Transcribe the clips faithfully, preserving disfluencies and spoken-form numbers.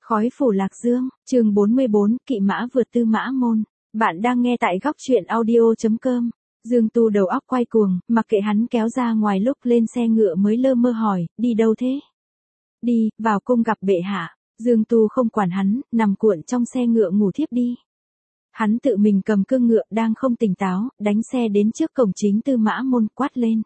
Khói phủ Lạc Dương, chương bốn mươi bốn, kỵ mã vượt Tư Mã Môn. Bạn đang nghe tại góc truyện audio chấm com. Dương Tu đầu óc quay cuồng, mặc kệ hắn kéo ra ngoài lúc lên xe ngựa mới lơ mơ hỏi, đi đâu thế? Đi, vào cung gặp bệ hạ. Dương Tu không quản hắn, nằm cuộn trong xe ngựa ngủ thiếp đi. Hắn tự mình cầm cương ngựa đang không tỉnh táo, đánh xe đến trước cổng chính Tư Mã Môn quát lên.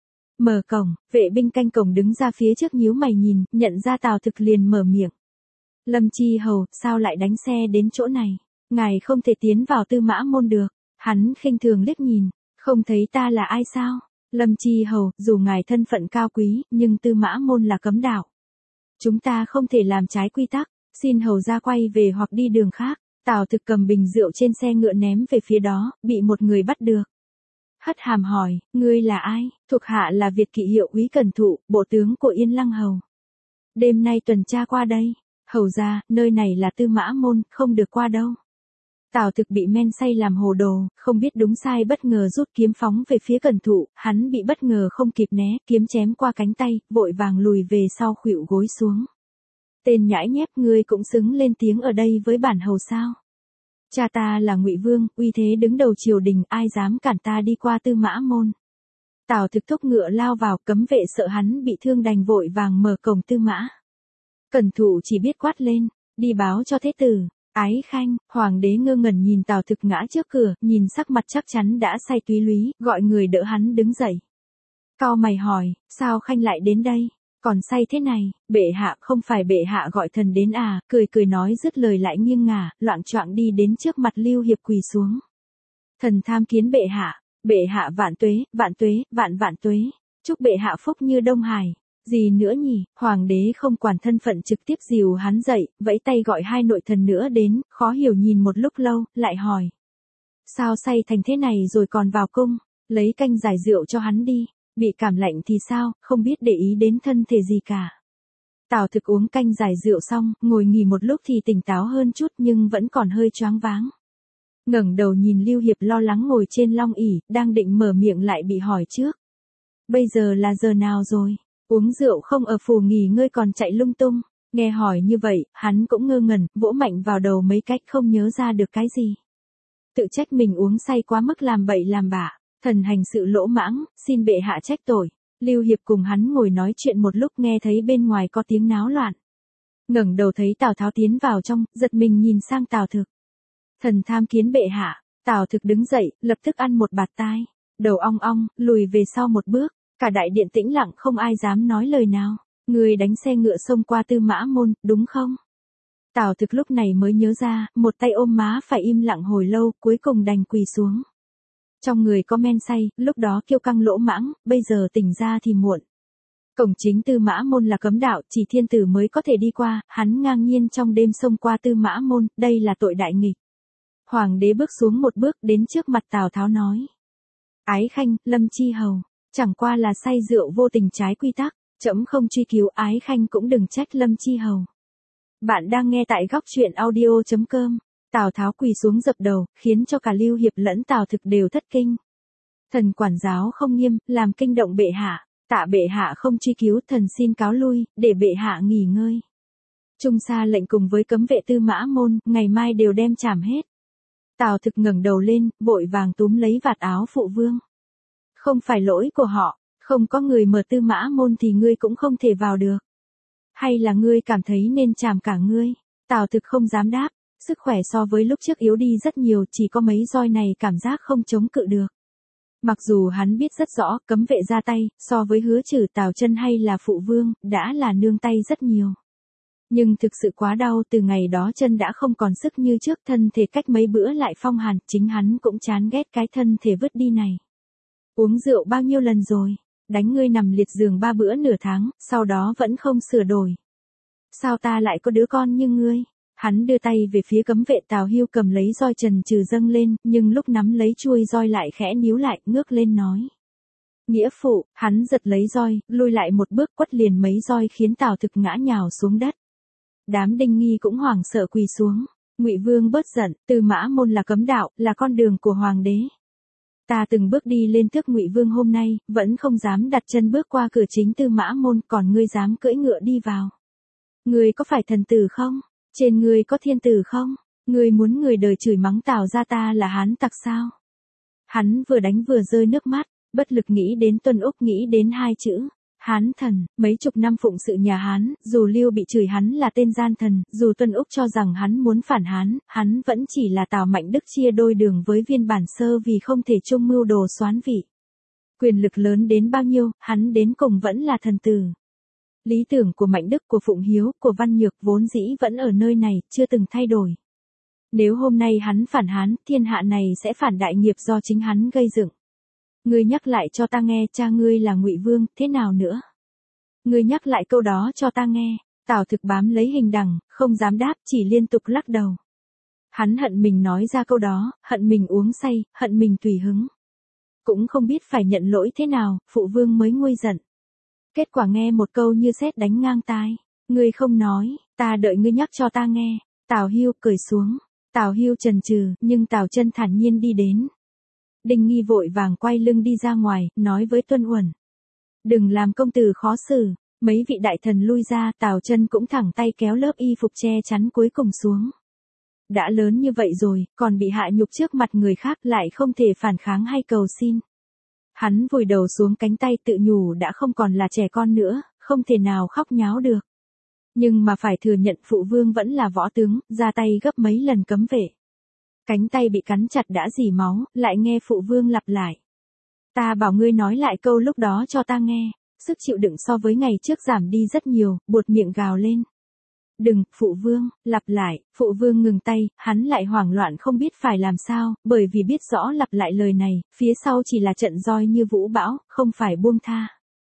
Mở cổng, vệ binh canh cổng đứng ra phía trước nhíu mày nhìn, nhận ra Tào Thực liền mở miệng. Lâm Chi Hầu, sao lại đánh xe đến chỗ này? Ngài không thể tiến vào Tư Mã Môn được. Hắn khinh thường liếc nhìn, không thấy ta là ai sao? Lâm Chi Hầu, dù ngài thân phận cao quý, nhưng Tư Mã Môn là cấm đạo. Chúng ta không thể làm trái quy tắc, xin hầu ra quay về hoặc đi đường khác. Tào Thực cầm bình rượu trên xe ngựa ném về phía đó, bị một người bắt được. Hất hàm hỏi, ngươi là ai? Thuộc hạ là Việt Kỵ Hiệu úy Cẩn Thụ, bộ tướng của Yên Lăng Hầu. Đêm nay tuần tra qua đây. Hầu ra, nơi này là Tư Mã Môn, không được qua đâu. Tào Thực bị men say làm hồ đồ, không biết đúng sai bất ngờ rút kiếm phóng về phía Cẩn Thụ, hắn bị bất ngờ không kịp né, kiếm chém qua cánh tay, vội vàng lùi về sau khuỵu gối xuống. Tên nhãi nhép, ngươi cũng xứng lên tiếng ở đây với bản hầu sao? Cha ta là Ngụy Vương, uy thế đứng đầu triều đình, ai dám cản ta đi qua Tư Mã Môn? Tào Thực thúc ngựa lao vào, cấm vệ sợ hắn bị thương đành vội vàng mở cổng Tư Mã. Cẩn Thụ chỉ biết quát lên, đi báo cho thế tử. Ái Khanh, hoàng đế ngơ ngẩn nhìn Tào Thực ngã trước cửa, nhìn sắc mặt chắc chắn đã say túy lúy, gọi người đỡ hắn đứng dậy. Cau mày hỏi, sao Khanh lại đến đây? Còn say thế này, bệ hạ không phải bệ hạ gọi thần đến à? Cười cười nói dứt lời lại nghiêng ngả, loạng choạng đi đến trước mặt Lưu Hiệp quỳ xuống. Thần tham kiến bệ hạ, bệ hạ vạn tuế, vạn tuế, vạn vạn tuế, chúc bệ hạ phúc như Đông Hải. Gì nữa nhỉ? Hoàng đế không quản thân phận trực tiếp dìu hắn dậy, vẫy tay gọi hai nội thần nữa đến, khó hiểu nhìn một lúc lâu, lại hỏi. Sao say thành thế này rồi còn vào cung, lấy canh giải rượu cho hắn đi, bị cảm lạnh thì sao, không biết để ý đến thân thể gì cả. Tào Thực uống canh giải rượu xong, ngồi nghỉ một lúc thì tỉnh táo hơn chút nhưng vẫn còn hơi choáng váng. Ngẩng đầu nhìn Lưu Hiệp lo lắng ngồi trên long ỷ, đang định mở miệng lại bị hỏi trước. Bây giờ là giờ nào rồi? Uống rượu không ở phủ nghỉ ngơi còn chạy lung tung, nghe hỏi như vậy, hắn cũng ngơ ngẩn, vỗ mạnh vào đầu mấy cách không nhớ ra được cái gì. Tự trách mình uống say quá mức làm bậy làm bạ, thần hành sự lỗ mãng, xin bệ hạ trách tội. Lưu Hiệp cùng hắn ngồi nói chuyện một lúc nghe thấy bên ngoài có tiếng náo loạn. Ngẩng đầu thấy Tào Tháo tiến vào trong, giật mình nhìn sang Tào Thực. Thần tham kiến bệ hạ. Tào Thực đứng dậy, lập tức ăn một bạt tai, đầu ong ong, lùi về sau một bước. Cả đại điện tĩnh lặng không ai dám nói lời nào. Người đánh xe ngựa xông qua Tư Mã Môn, đúng không? Tào Thực lúc này mới nhớ ra, một tay ôm má phải im lặng hồi lâu, cuối cùng đành quỳ xuống. Trong người có men say, lúc đó kiêu căng lỗ mãng, bây giờ tỉnh ra thì muộn. Cổng chính Tư Mã Môn là cấm đạo, chỉ thiên tử mới có thể đi qua, hắn ngang nhiên trong đêm xông qua Tư Mã Môn, đây là tội đại nghịch. Hoàng đế bước xuống một bước đến trước mặt Tào Tháo nói. Ái Khanh, Lâm Chi Hầu. Chẳng qua là say rượu vô tình trái quy tắc, trẫm không truy cứu, Ái Khanh cũng đừng trách Lâm Chi Hầu. Bạn đang nghe tại góc truyện audio chấm com. Tào Tháo quỳ xuống dập đầu, khiến cho cả Lưu Hiệp lẫn Tào Thực đều thất kinh. Thần quản giáo không nghiêm, làm kinh động bệ hạ, tạ bệ hạ không truy cứu, thần xin cáo lui, để bệ hạ nghỉ ngơi. Trung sa lệnh cùng với cấm vệ Tư Mã Môn, ngày mai đều đem trảm hết. Tào Thực ngẩng đầu lên, vội vàng túm lấy vạt áo phụ vương. Không phải lỗi của họ, không có người mở Tư Mã Môn thì ngươi cũng không thể vào được. Hay là ngươi cảm thấy nên trảm cả ngươi? Tào Thực không dám đáp, sức khỏe so với lúc trước yếu đi rất nhiều, chỉ có mấy roi này cảm giác không chống cự được. Mặc dù hắn biết rất rõ, cấm vệ ra tay, so với Hứa Trử, Tào Chân hay là phụ vương, đã là nương tay rất nhiều. Nhưng thực sự quá đau, từ ngày đó chân đã không còn sức như trước, thân thể cách mấy bữa lại phong hàn, chính hắn cũng chán ghét cái thân thể vứt đi này. Uống rượu bao nhiêu lần rồi, đánh ngươi nằm liệt giường ba bữa nửa tháng, sau đó vẫn không sửa đổi. Sao ta lại có đứa con như ngươi? Hắn đưa tay về phía cấm vệ Tào Hưu cầm lấy roi trần trừ dâng lên, nhưng lúc nắm lấy chuôi roi lại khẽ níu lại, ngước lên nói. Nghĩa phụ, hắn giật lấy roi, lùi lại một bước quất liền mấy roi khiến Tào Thực ngã nhào xuống đất. Đám Đinh Nghi cũng hoảng sợ quỳ xuống. Ngụy Vương bớt giận, Tư Mã Môn là cấm đạo, là con đường của hoàng đế. Ta từng bước đi lên tước Ngụy Vương hôm nay, vẫn không dám đặt chân bước qua cửa chính Tư Mã Môn, còn ngươi dám cưỡi ngựa đi vào. Ngươi có phải thần tử không? Trên ngươi có thiên tử không? Ngươi muốn người đời chửi mắng Tào gia ta là hán tặc sao? Hắn vừa đánh vừa rơi nước mắt, bất lực nghĩ đến Tuân Úc, nghĩ đến hai chữ. Hán thần, mấy chục năm phụng sự nhà Hán, dù Lưu Bị chửi hắn là tên gian thần, dù Tuân Úc cho rằng hắn muốn phản Hán, hắn vẫn chỉ là Tào Mạnh Đức chia đôi đường với viên bản sơ vì không thể chung mưu đồ soán vị. Quyền lực lớn đến bao nhiêu, hắn đến cùng vẫn là thần tử. Lý tưởng của Mạnh Đức, của Phụng Hiếu, của Văn Nhược vốn dĩ vẫn ở nơi này, chưa từng thay đổi. Nếu hôm nay hắn phản Hán, thiên hạ này sẽ phản đại nghiệp do chính hắn gây dựng. Ngươi nhắc lại cho ta nghe, cha ngươi là Ngụy Vương, thế nào nữa? Ngươi nhắc lại câu đó cho ta nghe. Tào Thực bám lấy hình đằng, không dám đáp, chỉ liên tục lắc đầu. Hắn hận mình nói ra câu đó, hận mình uống say, hận mình tùy hứng. Cũng không biết phải nhận lỗi thế nào, phụ vương mới nguôi giận. Kết quả nghe một câu như sét đánh ngang tai. Ngươi không nói, ta đợi ngươi nhắc cho ta nghe. Tào Hưu cười xuống. Tào Hưu chần chừ, nhưng Tào Chân thản nhiên đi đến. Đinh Nghi vội vàng quay lưng đi ra ngoài, nói với Tuân Uẩn. Đừng làm công tử khó xử. Mấy vị đại thần lui ra, Tào Chân cũng thẳng tay kéo lớp y phục che chắn cuối cùng xuống. Đã lớn như vậy rồi, còn bị hạ nhục trước mặt người khác lại không thể phản kháng hay cầu xin. Hắn vùi đầu xuống cánh tay tự nhủ đã không còn là trẻ con nữa, không thể nào khóc nháo được. Nhưng mà phải thừa nhận phụ vương vẫn là võ tướng, ra tay gấp mấy lần cấm vệ. Cánh tay bị cắn chặt đã rỉ máu, lại nghe phụ vương lặp lại. Ta bảo ngươi nói lại câu lúc đó cho ta nghe, sức chịu đựng so với ngày trước giảm đi rất nhiều, buột miệng gào lên. Đừng, phụ vương, lặp lại, phụ vương ngừng tay, hắn lại hoảng loạn không biết phải làm sao, bởi vì biết rõ lặp lại lời này, phía sau chỉ là trận roi như vũ bão, không phải buông tha.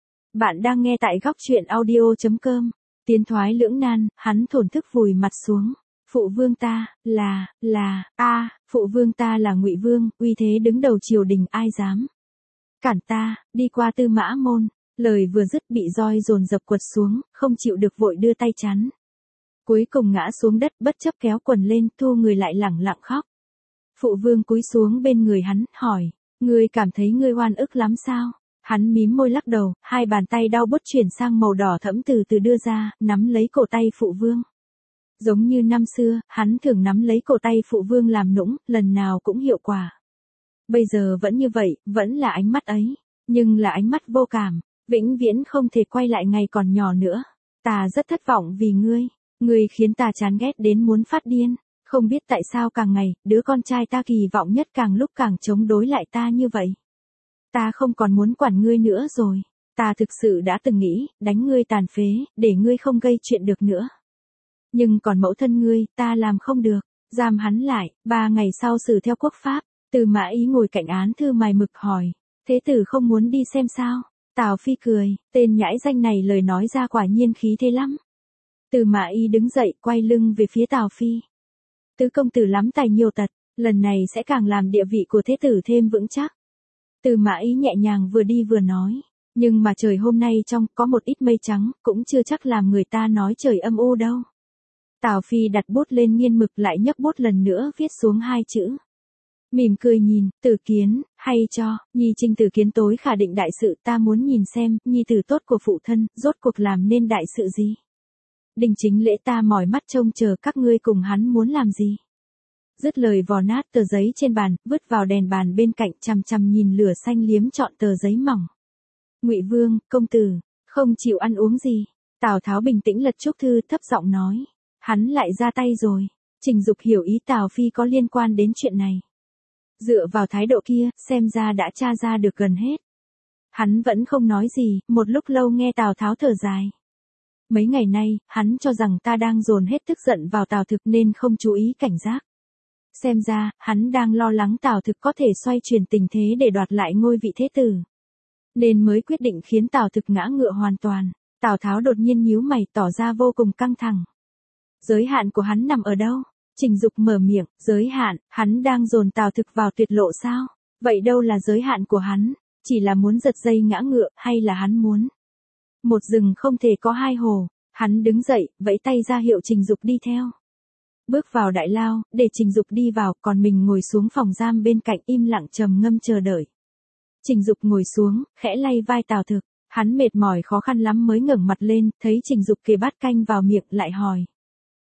Bạn đang nghe tại góc truyện audio chấm com. Tiến thoái lưỡng nan, hắn thổn thức vùi mặt xuống. Phụ vương ta, là, là, a, phụ vương ta là Ngụy Vương, uy thế đứng đầu triều đình ai dám. Cản ta, đi qua Tư Mã Môn, lời vừa dứt bị roi dồn dập quật xuống, không chịu được vội đưa tay chắn. Cuối cùng ngã xuống đất bất chấp kéo quần lên, thu người lại lẳng lặng khóc. Phụ vương cúi xuống bên người hắn, hỏi, ngươi cảm thấy ngươi oan ức lắm sao? Hắn mím môi lắc đầu, hai bàn tay đau buốt chuyển sang màu đỏ thẫm từ từ đưa ra, nắm lấy cổ tay phụ vương. Giống như năm xưa, hắn thường nắm lấy cổ tay phụ vương làm nũng, lần nào cũng hiệu quả. Bây giờ vẫn như vậy, vẫn là ánh mắt ấy, nhưng là ánh mắt vô cảm, vĩnh viễn không thể quay lại ngày còn nhỏ nữa. Ta rất thất vọng vì ngươi, ngươi khiến ta chán ghét đến muốn phát điên, không biết tại sao càng ngày, đứa con trai ta kỳ vọng nhất càng lúc càng chống đối lại ta như vậy. Ta không còn muốn quản ngươi nữa rồi, ta thực sự đã từng nghĩ, đánh ngươi tàn phế, để ngươi không gây chuyện được nữa. Nhưng còn mẫu thân ngươi, ta làm không được, giam hắn lại, ba ngày sau xử theo quốc pháp. Từ Mã Ý ngồi cạnh án thư mài mực hỏi, thế tử không muốn đi xem sao? Tào Phi cười, tên nhãi danh này lời nói ra quả nhiên khí thế lắm. Từ Mã Ý đứng dậy, quay lưng về phía Tào Phi. Tứ công tử lắm tài nhiều tật, lần này sẽ càng làm địa vị của thế tử thêm vững chắc. Từ Mã Ý nhẹ nhàng vừa đi vừa nói, nhưng mà trời hôm nay trong có một ít mây trắng, cũng chưa chắc làm người ta nói trời âm u đâu. Tào Phi đặt bút lên nghiên mực lại nhấc bút lần nữa viết xuống hai chữ. Mỉm cười nhìn, Tử Kiến, hay cho, nhi trinh Tử Kiến tối khả định đại sự, ta muốn nhìn xem, nhi tử tốt của phụ thân, rốt cuộc làm nên đại sự gì. Đình chính lễ ta mỏi mắt trông chờ các ngươi cùng hắn muốn làm gì. Dứt lời vò nát tờ giấy trên bàn, vứt vào đèn bàn bên cạnh chằm chằm nhìn lửa xanh liếm trọn tờ giấy mỏng. Ngụy Vương, công tử, không chịu ăn uống gì. Tào Tháo bình tĩnh lật chúc thư thấp giọng nói. Hắn lại ra tay rồi. Trình Dục hiểu ý Tào Phi có liên quan đến chuyện này. Dựa vào thái độ kia, xem ra đã tra ra được gần hết. Hắn vẫn không nói gì, một lúc lâu nghe Tào Tháo thở dài. Mấy ngày nay, hắn cho rằng ta đang dồn hết tức giận vào Tào Thực nên không chú ý cảnh giác. Xem ra, hắn đang lo lắng Tào Thực có thể xoay chuyển tình thế để đoạt lại ngôi vị thế tử. Nên mới quyết định khiến Tào Thực ngã ngựa hoàn toàn. Tào Tháo đột nhiên nhíu mày tỏ ra vô cùng căng thẳng. Giới hạn của hắn nằm ở đâu? Trình Dục mở miệng, giới hạn, hắn đang dồn Tào Thực vào tuyệt lộ sao? Vậy đâu là giới hạn của hắn? Chỉ là muốn giật dây ngã ngựa, hay là hắn muốn? Một rừng không thể có hai hồ. Hắn đứng dậy, vẫy tay ra hiệu Trình Dục đi theo. Bước vào đại lao, để Trình Dục đi vào, còn mình ngồi xuống phòng giam bên cạnh im lặng trầm ngâm chờ đợi. Trình Dục ngồi xuống, khẽ lay vai Tào Thực, hắn mệt mỏi khó khăn lắm mới ngẩng mặt lên, thấy Trình Dục kề bát canh vào miệng lại hỏi.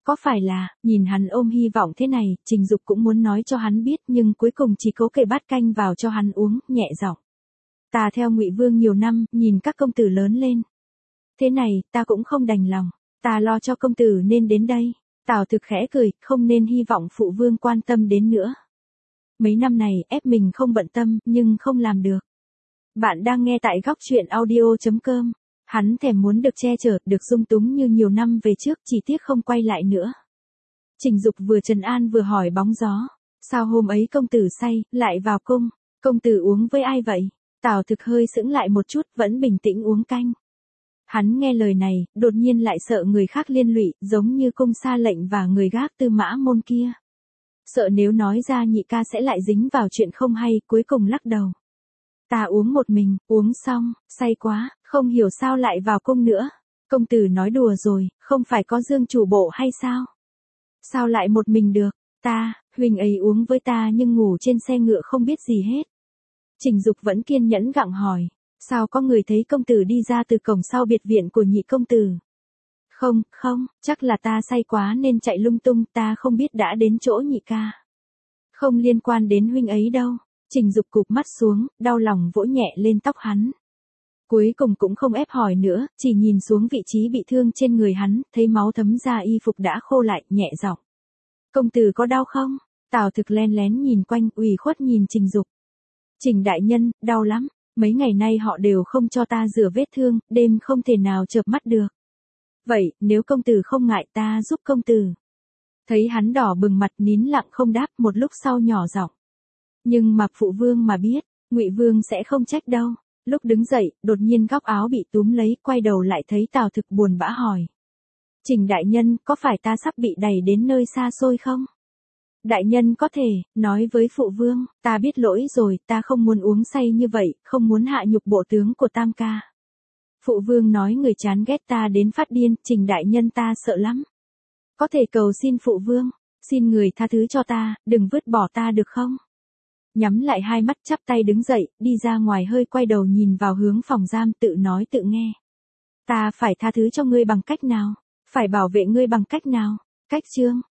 Có phải là, nhìn hắn ôm hy vọng thế này, Trình Dục cũng muốn nói cho hắn biết nhưng cuối cùng chỉ cố kể bát canh vào cho hắn uống, nhẹ giọng. Ta theo Ngụy Vương nhiều năm, nhìn các công tử lớn lên. Thế này, ta cũng không đành lòng, ta lo cho công tử nên đến đây. Tào Thực khẽ cười, không nên hy vọng phụ vương quan tâm đến nữa. Mấy năm này, ép mình không bận tâm, nhưng không làm được. Bạn đang nghe tại góc truyện audio chấm com. Hắn thèm muốn được che chở, được dung túng như nhiều năm về trước, chỉ tiếc không quay lại nữa. Trình Dục vừa trấn an vừa hỏi bóng gió. Sao hôm ấy công tử say, lại vào cung? Công tử uống với ai vậy? Tào Thực hơi sững lại một chút, vẫn bình tĩnh uống canh. Hắn nghe lời này, đột nhiên lại sợ người khác liên lụy, giống như cung sa lệnh và người gác Tư Mã Môn kia. Sợ nếu nói ra nhị ca sẽ lại dính vào chuyện không hay, cuối cùng lắc đầu. Ta uống một mình, uống xong, say quá, không hiểu sao lại vào cung nữa. Công tử nói đùa rồi, không phải có Dương chủ bộ hay sao? Sao lại một mình được? Ta, huynh ấy uống với ta nhưng ngủ trên xe ngựa không biết gì hết. Trình Dục vẫn kiên nhẫn gặng hỏi. Sao có người thấy công tử đi ra từ cổng sau biệt viện của nhị công tử? Không, không, chắc là ta say quá nên chạy lung tung, ta không biết đã đến chỗ nhị ca. Không liên quan đến huynh ấy đâu. Trình Dục cụp mắt xuống, đau lòng vỗ nhẹ lên tóc hắn. Cuối cùng cũng không ép hỏi nữa, chỉ nhìn xuống vị trí bị thương trên người hắn, thấy máu thấm ra y phục đã khô lại, nhẹ giọng. Công tử có đau không? Tào Thực len lén nhìn quanh, ủy khuất nhìn Trình Dục. Trình đại nhân, đau lắm, mấy ngày nay họ đều không cho ta rửa vết thương, đêm không thể nào chợp mắt được. Vậy, nếu công tử không ngại ta giúp công tử. Thấy hắn đỏ bừng mặt nín lặng không đáp, một lúc sau nhỏ giọng. Nhưng mà phụ vương mà biết, Ngụy Vương sẽ không trách đâu. Lúc đứng dậy, đột nhiên góc áo bị túm lấy, quay đầu lại thấy Tào Thực buồn bã hỏi. Trình đại nhân, có phải ta sắp bị đẩy đến nơi xa xôi không? Đại nhân có thể, nói với phụ vương, ta biết lỗi rồi, ta không muốn uống say như vậy, không muốn hạ nhục bộ tướng của Tam ca. Phụ vương nói người chán ghét ta đến phát điên, Trình đại nhân ta sợ lắm. Có thể cầu xin phụ vương, xin người tha thứ cho ta, đừng vứt bỏ ta được không? Nhắm lại hai mắt chắp tay đứng dậy, đi ra ngoài hơi quay đầu nhìn vào hướng phòng giam tự nói tự nghe. Ta phải tha thứ cho ngươi bằng cách nào? Phải bảo vệ ngươi bằng cách nào? Cách chương.